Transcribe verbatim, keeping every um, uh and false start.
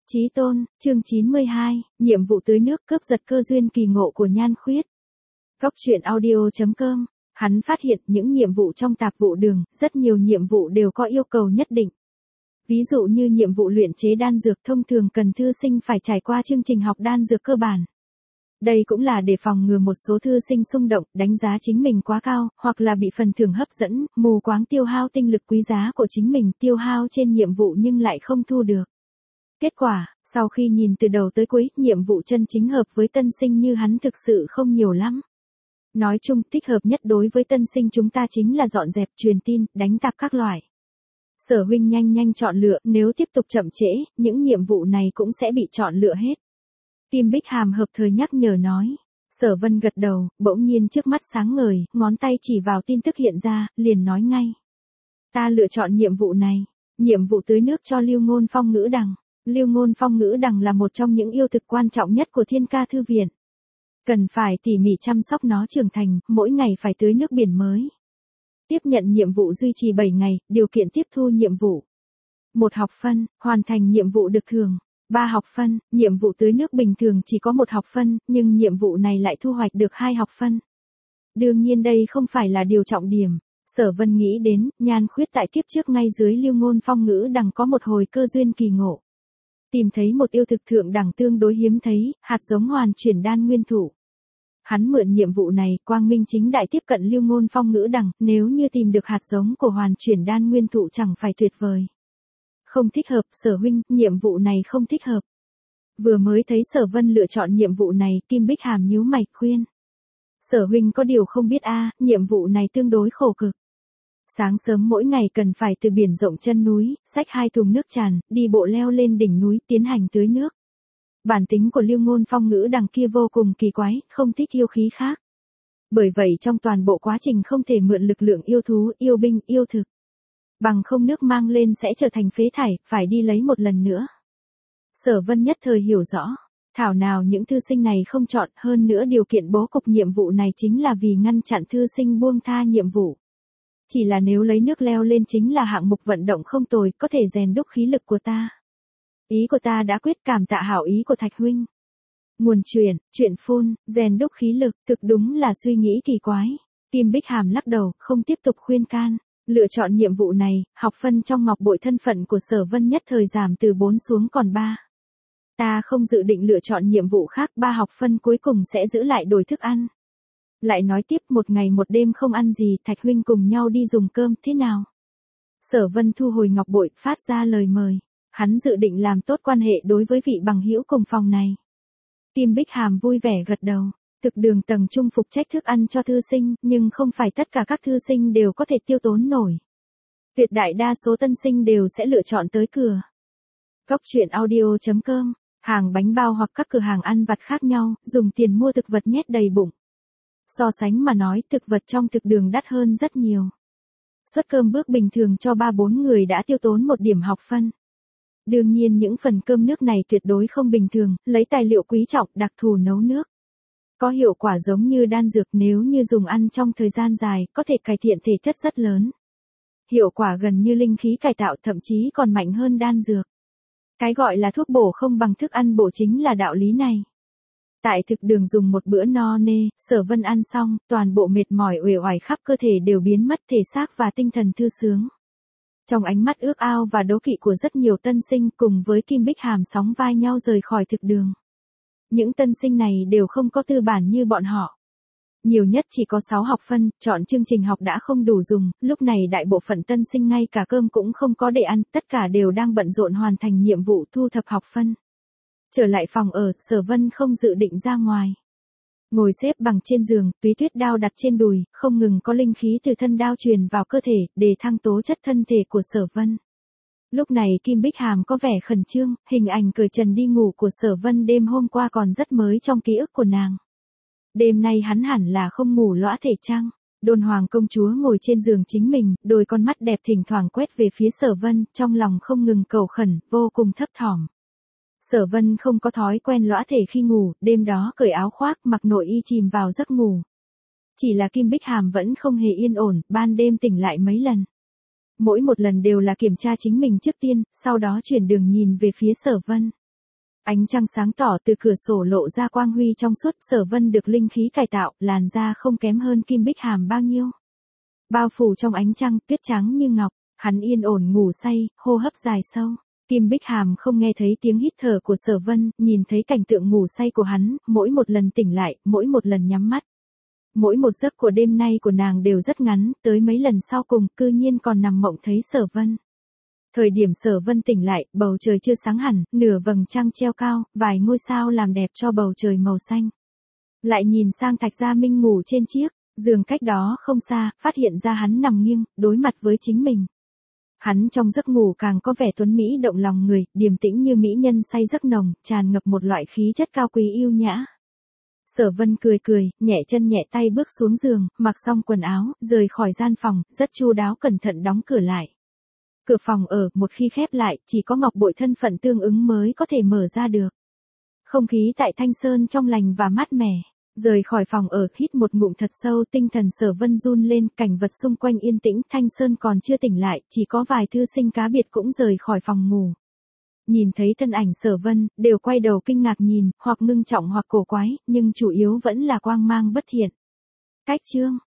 Chí tôn, chương chín mươi hai, nhiệm vụ tưới nước cướp giật cơ duyên kỳ ngộ của Nhan Khuyết. Góc truyện audio chấm com, hắn phát hiện những nhiệm vụ trong tạp vụ đường, rất nhiều nhiệm vụ đều có yêu cầu nhất định. Ví dụ như nhiệm vụ luyện chế đan dược thông thường cần thư sinh phải trải qua chương trình học đan dược cơ bản. Đây cũng là để phòng ngừa một số thư sinh xung động, đánh giá chính mình quá cao, hoặc là bị phần thưởng hấp dẫn, mù quáng tiêu hao tinh lực quý giá của chính mình tiêu hao trên nhiệm vụ nhưng lại không thu được. Kết quả, sau khi nhìn từ đầu tới cuối, nhiệm vụ chân chính hợp với tân sinh như hắn thực sự không nhiều lắm. Nói chung, thích hợp nhất đối với tân sinh chúng ta chính là dọn dẹp, truyền tin, đánh tạp các loại. Sở huynh nhanh nhanh chọn lựa, nếu tiếp tục chậm trễ, những nhiệm vụ này cũng sẽ bị chọn lựa hết. Kim Bích Hàm hợp thời nhắc nhở nói. Sở Vân gật đầu, bỗng nhiên trước mắt sáng ngời, ngón tay chỉ vào tin tức hiện ra, liền nói ngay. Ta lựa chọn nhiệm vụ này, nhiệm vụ tưới nước cho Lưu Ngôn Phong Ngữ Đằng. Lưu Ngôn Phong Ngữ Đằng là một trong những yêu thực quan trọng nhất của Thiên Ca Thư Viện. Cần phải tỉ mỉ chăm sóc nó trưởng thành, mỗi ngày phải tưới nước biển mới. Tiếp nhận nhiệm vụ duy trì bảy ngày, điều kiện tiếp thu nhiệm vụ. Một học phân, hoàn thành nhiệm vụ được thưởng. Ba học phân, nhiệm vụ tưới nước bình thường chỉ có một học phân, nhưng nhiệm vụ này lại thu hoạch được hai học phân. Đương nhiên đây không phải là điều trọng điểm. Sở Vân nghĩ đến, Nhan Khuyết tại kiếp trước ngay dưới Lưu Ngôn Phong Ngữ Đằng có một hồi cơ duyên kỳ ngộ. Tìm thấy một yêu thực thượng đẳng tương đối hiếm thấy, hạt giống hoàn chuyển đan nguyên thụ. Hắn mượn nhiệm vụ này, quang minh chính đại tiếp cận Lưu Ngôn Phong Ngữ Đằng, nếu như tìm được hạt giống của hoàn chuyển đan nguyên thụ chẳng phải tuyệt vời. Không thích hợp, Sở huynh, nhiệm vụ này không thích hợp. Vừa mới thấy Sở Vân lựa chọn nhiệm vụ này, Kim Bích Hàm nhíu mày khuyên. Sở huynh có điều không biết a, nhiệm vụ này tương đối khổ cực. Sáng sớm mỗi ngày cần phải từ biển rộng chân núi, xách hai thùng nước tràn, đi bộ leo lên đỉnh núi tiến hành tưới nước. Bản tính của Lưu Ngôn Phong Ngữ Đằng kia vô cùng kỳ quái, không thích yêu khí khác. Bởi vậy trong toàn bộ quá trình không thể mượn lực lượng yêu thú, yêu binh, yêu thực. Bằng không nước mang lên sẽ trở thành phế thải, phải đi lấy một lần nữa. Sở Vân nhất thời hiểu rõ. Thảo nào những thư sinh này không chọn, hơn nữa điều kiện bố cục nhiệm vụ này chính là vì ngăn chặn thư sinh buông tha nhiệm vụ. Chỉ là nếu lấy nước leo lên chính là hạng mục vận động không tồi, có thể rèn đúc khí lực của ta. Ý của ta đã quyết, cảm tạ hảo ý của Thạch huynh. Nguồn truyền, chuyện phun, rèn đúc khí lực, thực đúng là suy nghĩ kỳ quái. Kim Bích Hàm lắc đầu, không tiếp tục khuyên can. Lựa chọn nhiệm vụ này, học phân trong ngọc bội thân phận của Sở Vân nhất thời giảm từ bốn xuống còn ba. Ta không dự định lựa chọn nhiệm vụ khác, ba học phân cuối cùng sẽ giữ lại đổi thức ăn. Lại nói tiếp, một ngày một đêm không ăn gì, Thạch huynh cùng nhau đi dùng cơm, thế nào? Sở Vân thu hồi ngọc bội, phát ra lời mời. Hắn dự định làm tốt quan hệ đối với vị bằng hữu cùng phòng này. Kim Bích Hàm vui vẻ gật đầu. Thực đường tầng trung phục trách thức ăn cho thư sinh, nhưng không phải tất cả các thư sinh đều có thể tiêu tốn nổi. Tuyệt đại đa số tân sinh đều sẽ lựa chọn tới cửa. Góc truyện audio chấm com, hàng bánh bao hoặc các cửa hàng ăn vặt khác nhau, dùng tiền mua thực vật nhét đầy bụng. So sánh mà nói, thực vật trong thực đường đắt hơn rất nhiều. Suất cơm bước bình thường cho ba bốn người đã tiêu tốn một điểm học phân. Đương nhiên những phần cơm nước này tuyệt đối không bình thường, lấy tài liệu quý trọng đặc thù nấu nước. Có hiệu quả giống như đan dược, nếu như dùng ăn trong thời gian dài, có thể cải thiện thể chất rất lớn. Hiệu quả gần như linh khí cải tạo, thậm chí còn mạnh hơn đan dược. Cái gọi là thuốc bổ không bằng thức ăn bổ chính là đạo lý này. Tại thực đường dùng một bữa no nê, Sở Vân ăn xong, toàn bộ mệt mỏi uể oải khắp cơ thể đều biến mất, thể xác và tinh thần thư sướng. Trong ánh mắt ước ao và đố kỵ của rất nhiều tân sinh, cùng với Kim Bích Hàm sóng vai nhau rời khỏi thực đường. Những tân sinh này đều không có tư bản như bọn họ. Nhiều nhất chỉ có sáu học phân, chọn chương trình học đã không đủ dùng, lúc này đại bộ phận tân sinh ngay cả cơm cũng không có để ăn, tất cả đều đang bận rộn hoàn thành nhiệm vụ thu thập học phân. Trở lại phòng ở, Sở Vân không dự định ra ngoài. Ngồi xếp bằng trên giường, túy tuyết đao đặt trên đùi, không ngừng có linh khí từ thân đao truyền vào cơ thể, để thăng tố chất thân thể của Sở Vân. Lúc này Kim Bích Hàm có vẻ khẩn trương, hình ảnh cởi trần đi ngủ của Sở Vân đêm hôm qua còn rất mới trong ký ức của nàng. Đêm nay hắn hẳn là không ngủ lõa thể chăng? Đôn Hoàng công chúa ngồi trên giường chính mình, đôi con mắt đẹp thỉnh thoảng quét về phía Sở Vân, trong lòng không ngừng cầu khẩn, vô cùng thấp thỏm. Sở Vân không có thói quen lõa thể khi ngủ, đêm đó cởi áo khoác, mặc nội y chìm vào giấc ngủ. Chỉ là Kim Bích Hàm vẫn không hề yên ổn, ban đêm tỉnh lại mấy lần. Mỗi một lần đều là kiểm tra chính mình trước tiên, sau đó chuyển đường nhìn về phía Sở Vân. Ánh trăng sáng tỏ từ cửa sổ lộ ra quang huy trong suốt, Sở Vân được linh khí cải tạo, làn da không kém hơn Kim Bích Hàm bao nhiêu. Bao phủ trong ánh trăng, tuyết trắng như ngọc, hắn yên ổn ngủ say, hô hấp dài sâu. Kim Bích Hàm không nghe thấy tiếng hít thở của Sở Vân, nhìn thấy cảnh tượng ngủ say của hắn, mỗi một lần tỉnh lại, mỗi một lần nhắm mắt. Mỗi một giấc của đêm nay của nàng đều rất ngắn, tới mấy lần sau cùng, cư nhiên còn nằm mộng thấy Sở Vân. Thời điểm Sở Vân tỉnh lại, bầu trời chưa sáng hẳn, nửa vầng trăng treo cao, vài ngôi sao làm đẹp cho bầu trời màu xanh. Lại nhìn sang Thạch Gia Minh ngủ trên chiếc giường cách đó không xa, phát hiện ra hắn nằm nghiêng, đối mặt với chính mình. Hắn trong giấc ngủ càng có vẻ tuấn mỹ động lòng người, điềm tĩnh như mỹ nhân say giấc nồng, tràn ngập một loại khí chất cao quý yêu nhã. Sở Vân cười cười, nhẹ chân nhẹ tay bước xuống giường, mặc xong quần áo, rời khỏi gian phòng, rất chu đáo cẩn thận đóng cửa lại. Cửa phòng ở, một khi khép lại, chỉ có ngọc bội thân phận tương ứng mới có thể mở ra được. Không khí tại Thanh Sơn trong lành và mát mẻ. Rời khỏi phòng ở, hít một ngụm thật sâu, tinh thần Sở Vân run lên, cảnh vật xung quanh yên tĩnh, Thanh Sơn còn chưa tỉnh lại, chỉ có vài thư sinh cá biệt cũng rời khỏi phòng ngủ. Nhìn thấy thân ảnh Sở Vân, đều quay đầu kinh ngạc nhìn, hoặc ngưng trọng hoặc cổ quái, nhưng chủ yếu vẫn là quang mang bất thiện. Cách chương